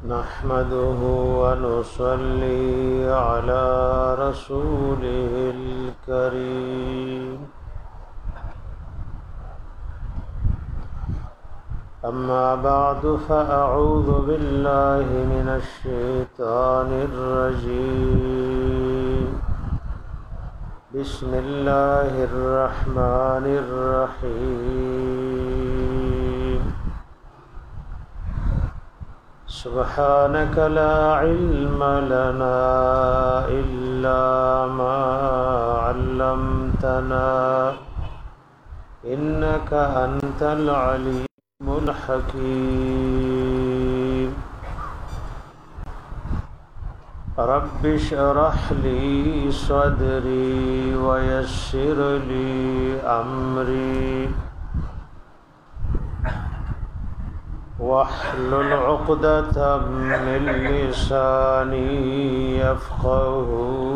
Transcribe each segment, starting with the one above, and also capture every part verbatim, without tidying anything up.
نحمده ونصلي على رسوله الكريم أما بعد فأعوذ بالله من الشيطان الرجيم بسم الله الرحمن الرحيم سبحانك لا علم لنا إلا ما علمتنا إنك أنت العليم الحكيم رب اشرح لي صدري ويسر لي أمري واحلل عقدة من لساني يفقه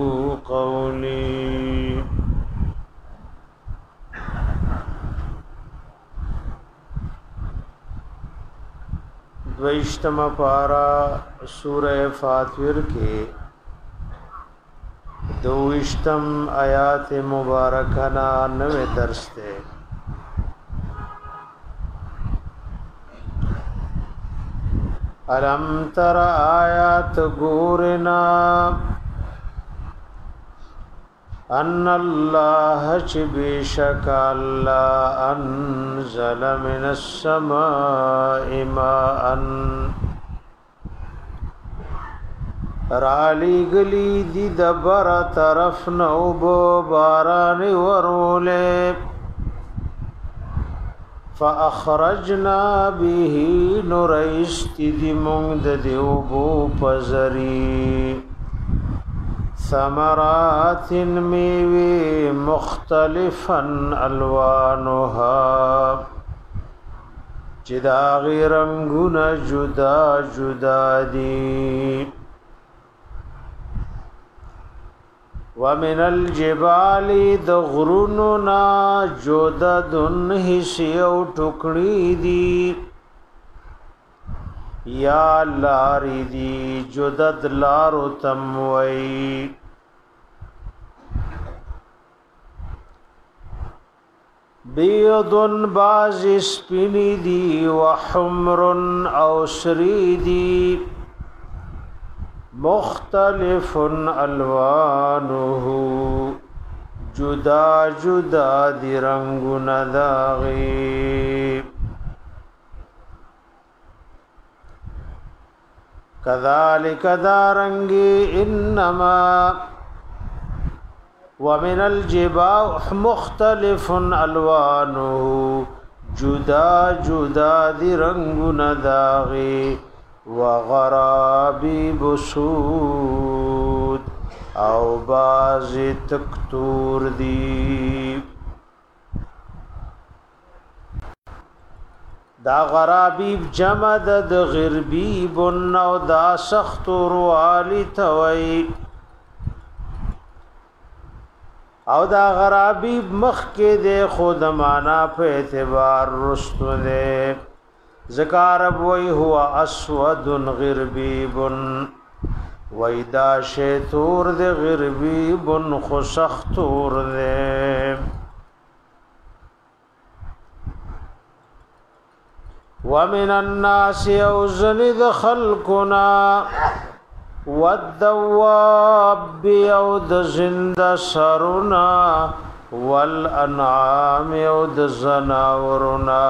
قولي دویشتم پارا سورہ فاطر کے دویشتم آیات مبارکانہ نوے درس تے الم تر آیات گورنا ان اللہ چبیشک اللہ انزل من السماء ماء رالی گلی دی دبر طرف نوبو باران ورولے فاخرجنا به نریست دی مونگ دیوبو پزری ثمرات میوی مختلفا الوانها جداغی رنگون جدا جدا دی ومن الجبال دغرننا جددن حسیو ٹکڑی دی یا لاری دی جدد لارو تموئی بیضن باز سپینی دی وحمرن او سری دی مختلف الوانه جدا جدا دی رنگون داغی کذالک دارنگی انما ومن الجبال مختلف الوانه جدا جدا دی رنگون داغی وغرابی بسود او بازی تکتور دی دا غرابیب جمع د غربیب نو دا سخت روالی توئی او دا غرابیب مخ کے دے خود مانا پہ اعتبار رستو دے ذکارب وی ہوا اسود غربیب وی دا شیطور دے غربیب خسختور دے ومن الناس اوزند خلقنا والدواب یود زند سرنا والانعام یود زناورنا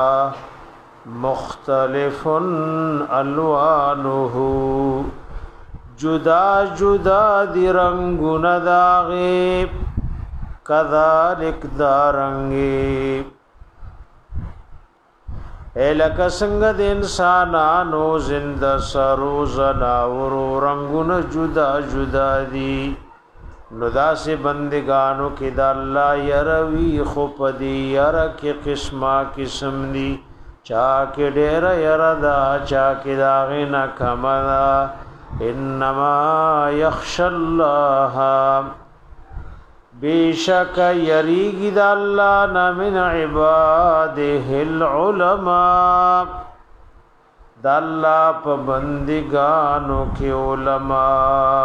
مختلف الوانه جدا جدا دی رنگون داغی کذالک دارنگی اے لکا سنگد انسانانو زند سرو زناورو رنگون جدا جدا دی ندا سے بندگانو کی دا اللہ یروی خوب دی یرکی قسمہ قسم دی چاکی دیر یردا چاکی داغینا کمدا انما یخش اللہ بیشک یریگی دا اللہ نا من عباده العلماء د الله په بندګانو کې علما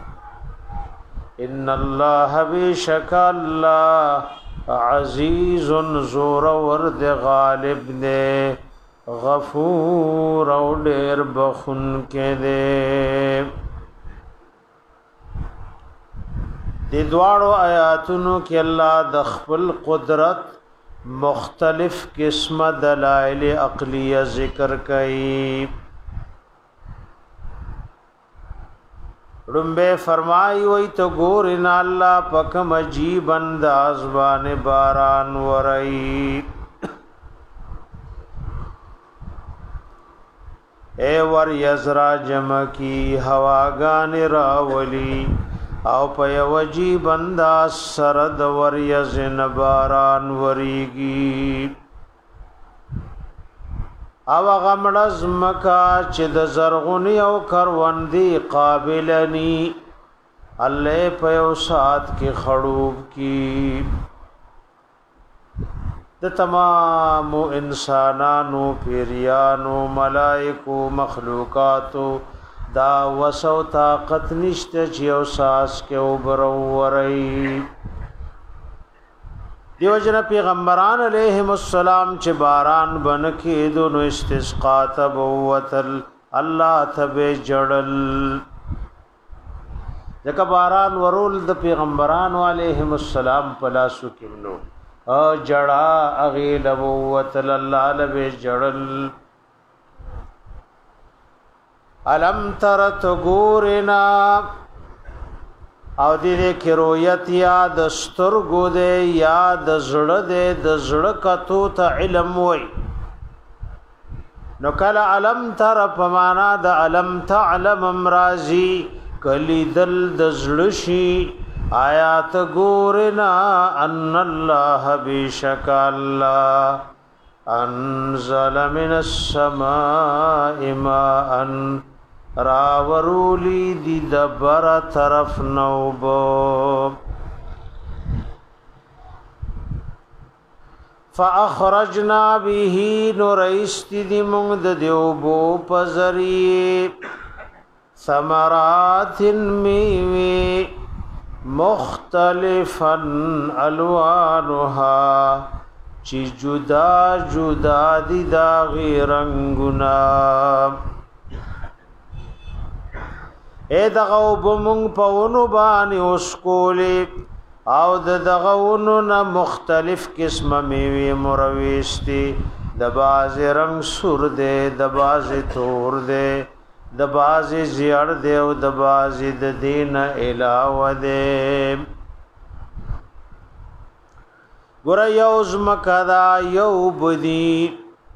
ان الله بشک الله عزیز زور ورد غالب دے غفور او ډیر بخون کې دے د دواړو آیاتونو کې الله د خپل قدرت مختلف قسمه دلائل عقلیه ذکر کړي رمبه فرمای وای تو ګور ان الله پک مجیب انداز باندې باران ورای اے ور یزرا جمع کی هواگان راولی او په وجیب انداز سرد ور یزن باران وریگی او غمړز مکا چې د زرغونی او کروندی قابلنی الله په یو سات کې خړوب کی د تمام انسانانو پیریانو ملائکو مخلوقاتو دا وسو طاقت نشته چې او ساس کې وبروري دیو جن پیغمبران علیهم السلام چې باران بن کې دونو استسقا تبوتل الله تبه جړل ځکه باران ورول د پیغمبران علیهم السلام پلاسو کې نو ا جړا اغیل بوتل الله لبه جړل الم تر تغورنا او دې کې رؤیت یا د سترګو دې یا د زړه دې د زړه کتو ته علم وای نو کله علم تر په معنا د علم تعلم امرازی کلی دل د زړه شي آیات ګورنا ان الله بشک الله انزل من السماء ماء راورولی دی دبر طرف نوبو فاخرجنا به نورست دی مونږ د دیوبو پزری ثمرات میوه مختلفا الوانها چی جدا جدا دی دا غیرنگنا اے دغو بمونگ پاونو بانی اسکولی او دغونو نا مختلف قسم میوی مرویستی دباز رنگ سور دے دباز تور دے دباز زیار دے و دباز دین علاو دے گورا یوز مکدا یو بدی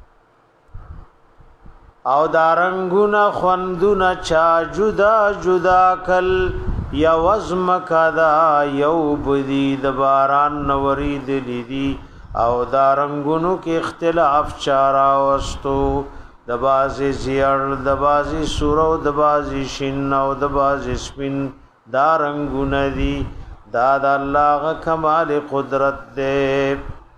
او دارنگونا خوندونا چا جدا جدا کل یا وزم کدا یو بدی دباران نوری دلی دی او دارنگونو کی اختلاف چارا وستو دبازی زیر دبازی سورو دبازی شن او دبازی سپن دارنگون دی داد اللہ کمال قدرت دے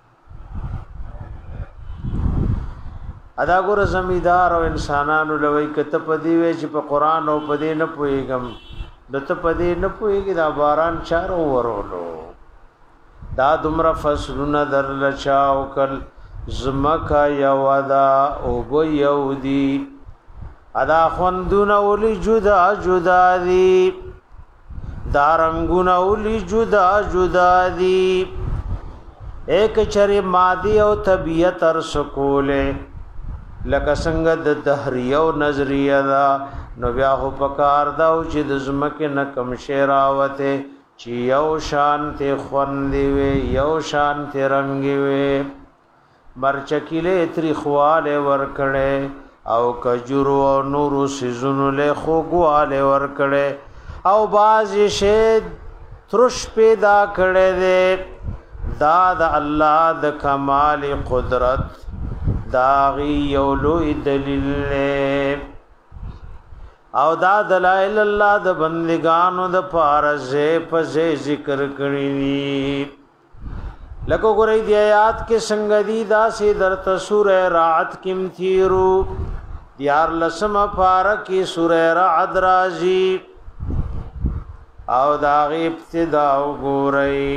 ادا ګور زمیدار او انسانانو لوي کته پدی وی چې په قران او پدی نه پويګم دته پدی نه پويګي دا باران چارو ورولو دا دمر فصلونه در لچاو کل زمکا یودا او بو یودی ادا خوندونه ولي جدا جدا دی دارنګونه ولي جدا جدا دی ایک چر مادی او طبیعت ار سکوله لکه څنګه د دهریو نظریه دا نو بیا هو پکار دا چې د زمکه نه کم شیراوته چې یو شان ته خوندې وي یو شان ته رنگي وي مرچکیله تری خواله ور کړي او کجورو او نورو سيزونو له خوګواله ور کړي او باز شه ترش پیدا کړي دے دا د الله د کمال قدرت داغی یولو دلیل او دا دلائل اللہ دا بندگانو دا پارزے پزے ذکر کرنی لکو گرئی دی آیات کے سنگدی دا سی در تسور رات کم تیرو دیار لسم پارکی سورہ رعد رازی او داغی ابتدا وګورئ.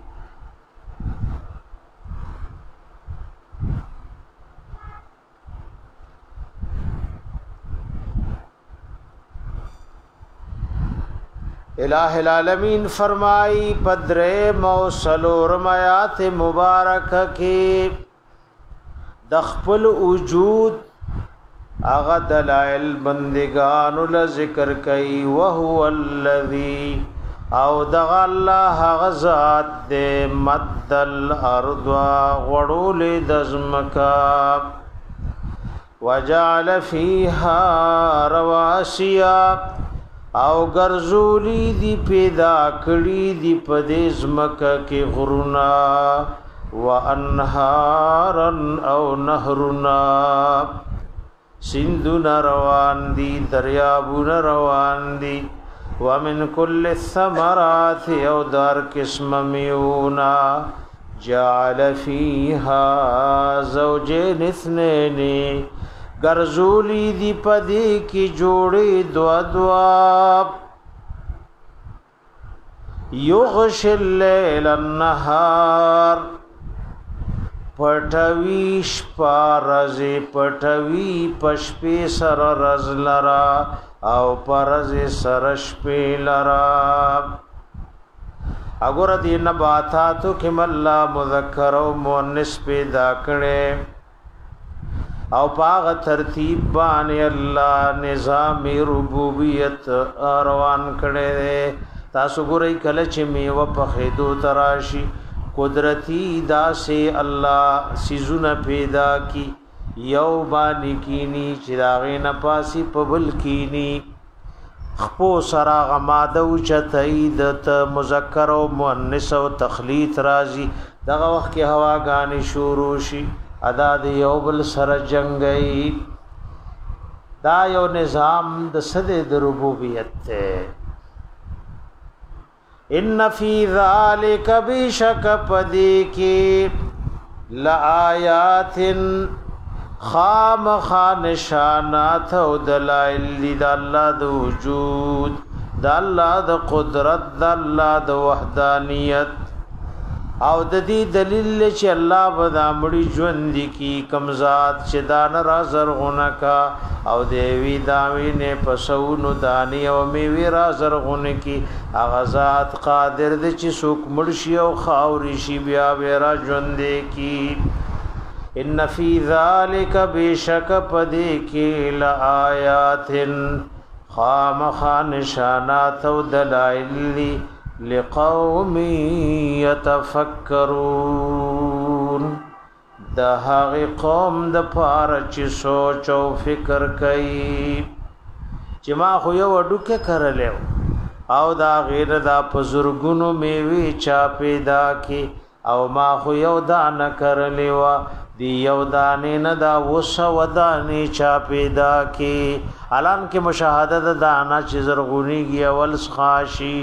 الہ العالمین فرمائی پدرے موصلور میات مبارک کی دخپل وجود اغا دلائل بندگان لذکر کئی وهو الذی او دغا اللہ غزات دے مد الارض غڑول دزمکا وجعل فیہا رواسیا او ګرځولی دی پیدا کړی دی پدیز مکه کې غرونا وانهارن او نهرنا سندونه روان دي دریابونه روان دي ومن كل الثمرات او دار قسم میونا جعل فيها زوجين اثنين گرزولی دی پدی کی جوڑی دوا دوا یغش اللیل النهار پټویش پارز پټوی پشپی سر رز لرا او پرز سر شپی لرا. اگر دی نباتاتو کم اللہ مذکر و مؤنث پیدا کړي او پاغ ترتیب باندې الله نظام ربوبیت روان کړي دي. تاسو ګورئ کله چې میوه په خېدو تراشي قدرتی داسې الله سيزونه پیدا کی یو باندې کینی چې داغې نه پاسي په بل کینی خپو سرا غماده او چتاید ته مذکر او مؤنث او تخلیط راځي دغه وخت کې هواګانی شروع شي ادا د یو بل سره جنگي دا یو نظام د سده د ربوبیت ته. ان فی ذلک بشک پدی کی لآیات خام خانشانات او دلائل د الله د وجود د الله د قدرت د الله د وحدانیت او د دې دلیل چې الله بدا مړي ژوند کی کمزات چې دان را زرغونه کا او دیوی داوی نه پسونو دانی او میوی را زرغونه کی اغزاد قادر د چې سوک مرشي او خاوري شي بیا ورا ژوند کی. ان فی ذلک بشک پدی کی لآیات خام خانشانات او دلائل لقوم يتفکرون دا هغه قوم د پاره چې سوچ او فکر کوي چې ما خو یو ډوکه کړلې او دا غیر دا پزرګونو میوي چا پیدا کی او ما خو یو دان کړلې وا دی یو دانې نه دا وسو ودانې چا پیدا کی الان کې مشاهده د دانا چې زرغونیږي اول خاشي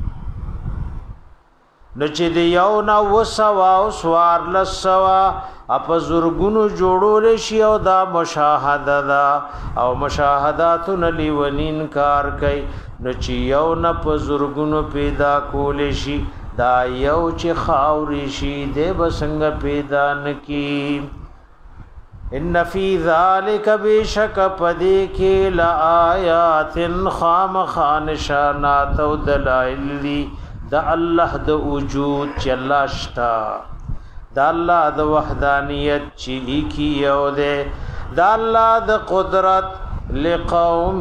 نو چې دی یو نا وسوا او سوار لسوا اپ زرګونو جوړول شي او دا مشاهده دا او مشاهدات نلیونین کار کوي نو چې یو نا په زرګونو پیدا کول شي دا یو چې خاوري شي د بسنګ پیدا نکی. ان فی ذلک بشک پدی کی لآیات خام خانشانات او دلائل دا الله د وجود چې الله شتا دا الله د وحدانیت چې کی یو ده دا الله د قدرت لقوم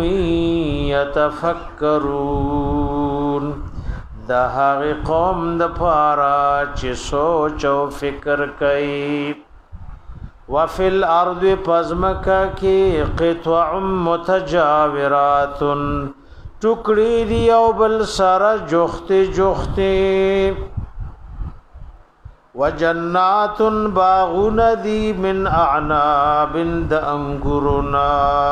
يتفکرون دا هغه قوم د پاره چې سوچ او فکر کوي. وفي الارض پزمکا کی قطع متجاورات ټوکړي دی او بل سره جوخته جوخته وجنات باغون دی من اعناب د انګورنا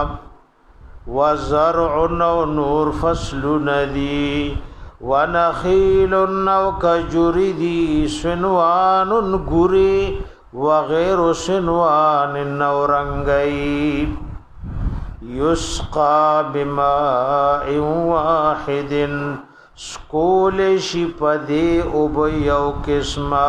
وزرع نور فصل ندی ونخيل او کجوری دی سنوان غوري وغير سنوان نورنګي یسقا بماء واحد سکول شی پدی او یو قسمه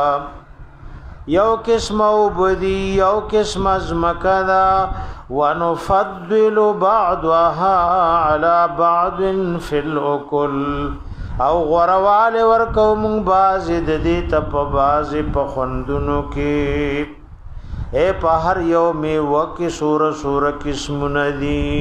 یو قسم او بدی یو قسم ازمکدا ونفضل بعضها على بعض في الاكل او غروال ورکوم باز د دې تپ باز په خوندونو کې اے په هر یو میوه کې سور سور قسم ندی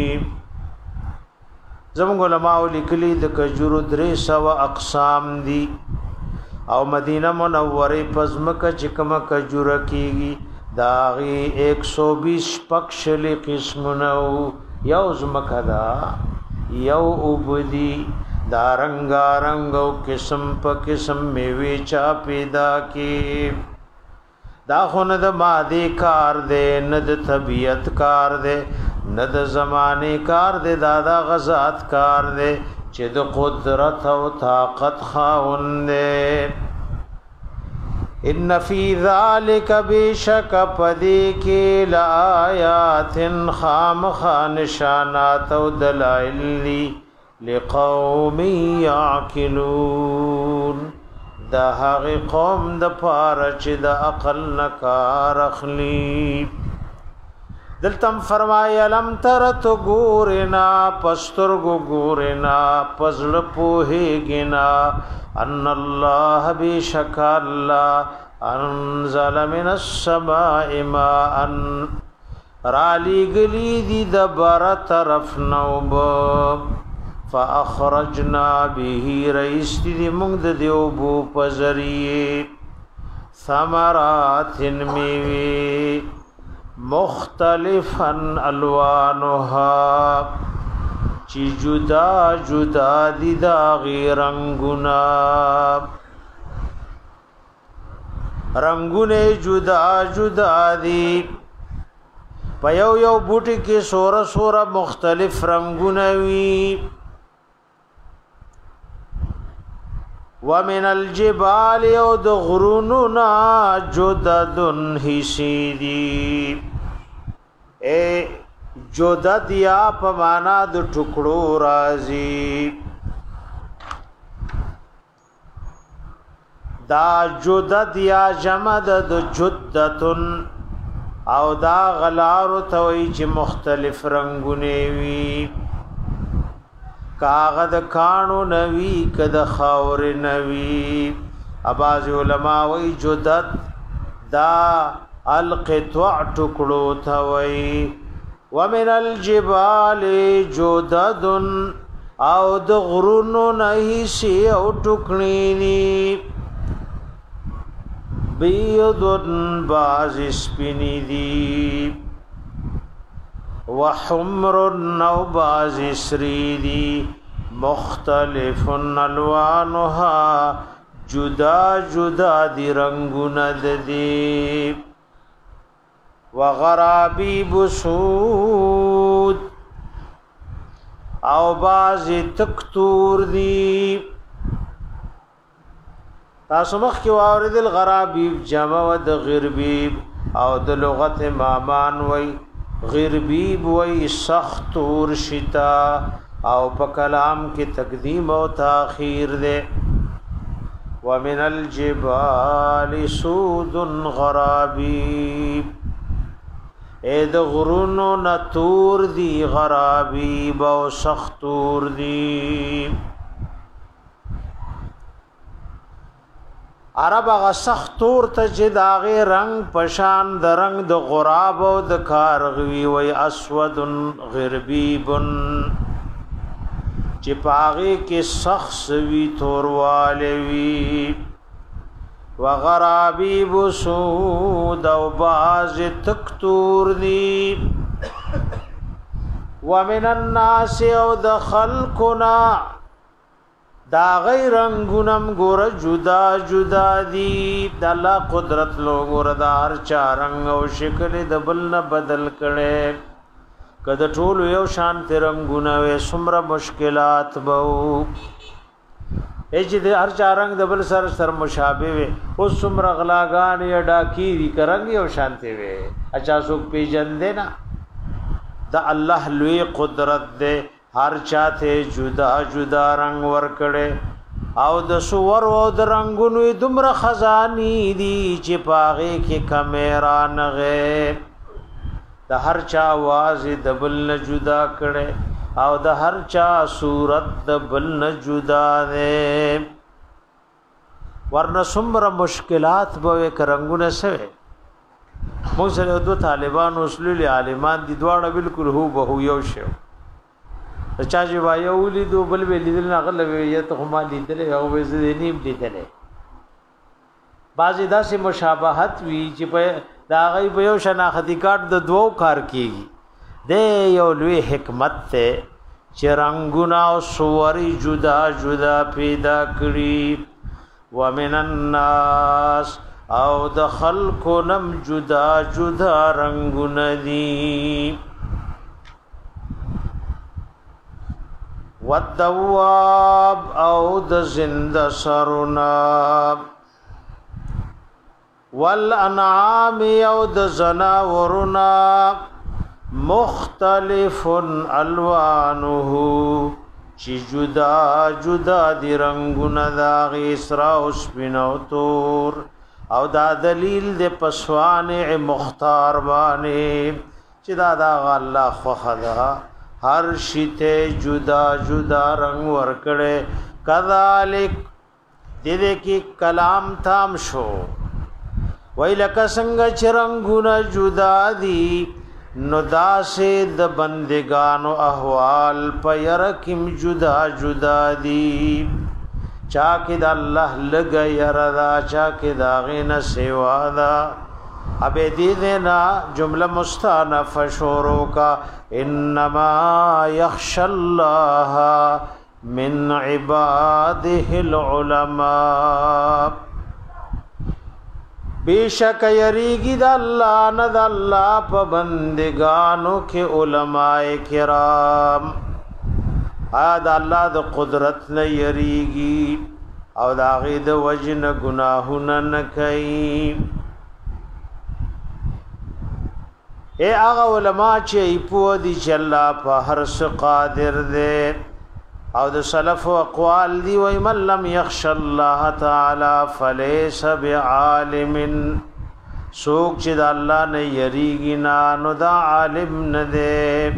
زموږ علماء لیکلي د کجورو درې سو اقسام دي او مدینه منوره پزمکه چې کومه کجوره کیږي داغي ایک سو بیس پکشل قسمونه یو زمکه دا یو وبدي دا رنگا رنگو قسم په قسم میوه چا پیدا کی دا خونه د ماده کار دے نه د طبیعت کار دے نه د زمانه کار دے دادا غزات کار دے چې د قدرت او طاقت خاوند ان فی ذلک بشک پدی کی لآیات خام خانشانات او دلائل لقوم یعقلون دا هغه قوم د پاره چې د عقل نکار اخلي دلتم فرمایا لم تر تو ګورنا پستر گو ګورنا پزړ پوهیږنا ان الله بشک الله انزل من السماء ماء رالی گلی دی د بر طرف نوب فاخرجنا به رئیس دی مونږ د دیوبو پزریه ثمرات میوه مختلفا الوانها چی جدا جدا دی دا غیرنگونا رنگونه جدا جدا دی پیو یو بوٹی کی سورا سورا مختلف رنگونه وی ومن الجبال او د غروننا جددن حسیدی اے جدد یا پمانا د ټکړو رازی دا جدد یا جمع د جدتن او دا غلار توي چې مختلف رنگونه وی کاغذ کانو نوی کد خاور نوی اباز علماء وی جدد دا القطع ټکړو توي ومن الجبال جدد او د غرونو نه شي او ټکړيني بيضن باز سپيني دي وحمر نو باز سريدي مختلف الوانها جدا جدا دي رنگونه دي وغرابي بسود او باز تکتور دي تاسو مخ کې واورید الغرابي جمع و د غربيب او د لغت مامان وای غربیب وی سختور شتا او په کلام کې تقدیم او تاخير ده ومن الجبال سود غرابیب اې د غرونو نتور دی غرابیب او سختور دی عرب هغه سختور ته چې داغه رنگ پشان د رنگ د غراب او د کارغوي وي اسود غربيب چې پاغه کې شخص وی تورواله وی وغرابيب سود او باز تکتور دی ومن الناس او د خلقنا دا غیر رنگونم ګور جدا جدا دی د الله قدرت لو ګور دا هر چا رنگ او شکل د بل نه بدل کړي کده ټول یو شان رنگونه وې سمره مشکلات بو اج د هر چا رنگ د بل سر سر مشابه وې او سمره غلاګان یا ډاکی دی کرنګ یو شانته وې اچھا څوک پیجن دې نه د الله لوی قدرت دے هر چاته جدا جدا رنگ ور کړي او د سور او د رنگونو دمر خزانی دي چې پاغه کې کیمرا نغه د هر چا आवाज د بل نه جدا کړي او د هر چا صورت د بل نه جدا ده ورنه څومره مشکلات به کرنګونه سره موږ سره دو طالبان اصول عالمان دي دواړه بالکل هو به یو شی چا چې وایو لیدو بل به لیدل نه غل وی ته هم لیدل او به زه نیم لیدل بعضی داسې مشابهت وی چې په دا غي په یو شناختی کارت د دوو کار کیږي د یو لوی حکمت ته چې رنگونه او صوري جدا جدا پیدا کړی ومن الناس او د خلقو نم جدا جدا رنگونه دي والدواب او د زنده سرنا والانعام او د زناورنا مختلف الوانه چی جدا جدا دی رنگونه دا غیسرا او سپینو تور او دا دلیل د پسوانع مختار باندې چې دا دا الله خدا هر شیته جدا جدا رنگ ورکړي کذالک دې دې کې کلام تام شو ویلک څنګه چرنګونه جدا دي نو داسې د بندگانو احوال پیر کم جدا جدا دی چا کې د الله لګ یردا چا کې دا غینه سیوا دا ابه دې دینا جمله مستانف شورو کا انما یخشى الله من عباده العلماء بیشک یریگی دا اللہ ند اللہ پا بندگانو کے علماء کرام آد اللہ دا قدرت ن یریگی او دا غید وجن گناہن نکی اے آغا علماء چے ایپو دی چلا پا ہر قادر دے او د سلف او اقوال دی و من لم يخش الله تعالی فليس بعالم سوق چې د الله نه یریږي نه نو دا عالم نه دی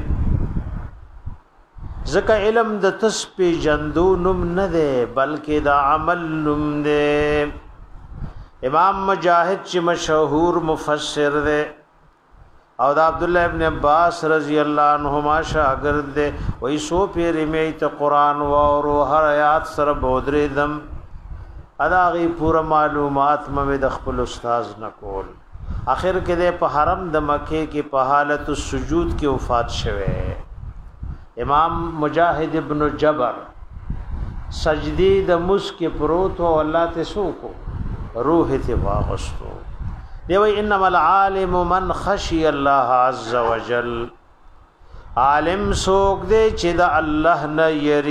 ځکه علم د تسبیح جندو نوم نه دی بلکې د عمل نوم دی امام مجاهد چې مشهور مفسر دی او دا عبد الله ابن عباس رضی اللہ عنہما شاگرد دے وہی سو پیری میں ته قرآن وورو ہر آیات سره بودری دم ادا غي پورا معلومات مې د خپل استاد نکول اخر کې د په حرم د مکه کې په حالت السجود کې وفات شوه امام مجاهد ابن جبر سجدی د مس کې پروت او الله ته سو کو روح ته واغستو دیو انما العالم من خشی الله عز وجل عالم سوک دے چې د الله نه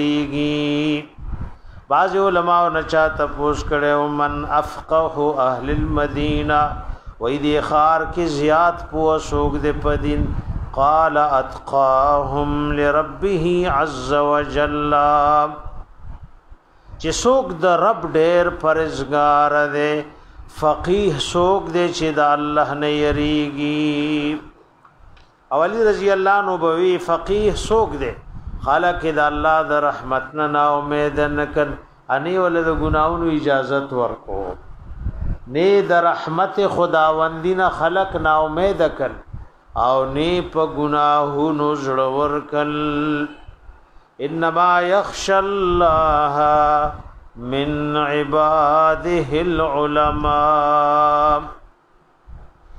یریږي بعض علماء نه چا تپوس کړي من افقه اهل المدینه وې دی خار کې زیات پو سوک دے پدین قال اتقاهم لربه عز وجل چې سوک د رب ډېر پرهیزګار دی فقیه سوک دے چې د الله نه یریږي اولی رضی الله عنه بوی فقیه سوک دے خالق د الله د رحمت نه نا امید نکن انی ولد گناہوں اجازت ورکو نے د رحمت خداوندی نه خلق نا امید کن او نے په گناہوں زړه ورکل انما یخشى الله من عباده العلماء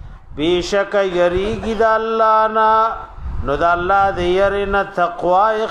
بیشک یریگی دا اللہ نا نو دا اللہ دی یرنا تقوی